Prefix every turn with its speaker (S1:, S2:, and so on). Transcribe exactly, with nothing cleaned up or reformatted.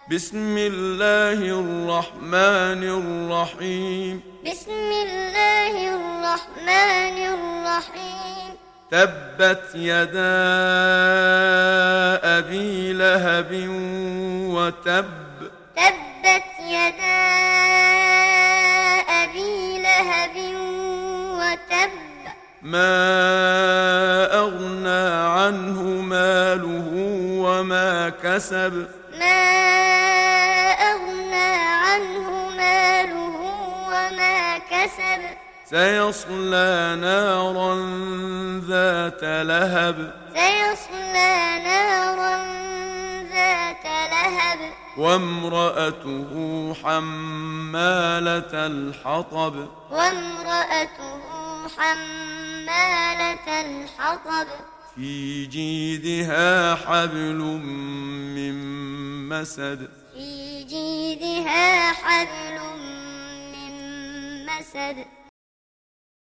S1: بسم الله الرحمن الرحيم
S2: بسم الله الرحمن الرحيم
S1: تبت يدا أبي لهب وتب
S2: تبت يدا أبي لهب وتب
S1: ما أغنى عنه ماله وما كسب
S2: ما أغنى عنه ماله وما كسب
S1: سيصلى نارا ذات لهب
S2: سيصلى نارا ذات لهب
S1: وامرأته حمالة الحطب
S2: وامرأته حمالة الحطب
S1: في جيدها حبل من مسد
S2: في جيدها حبل من مسد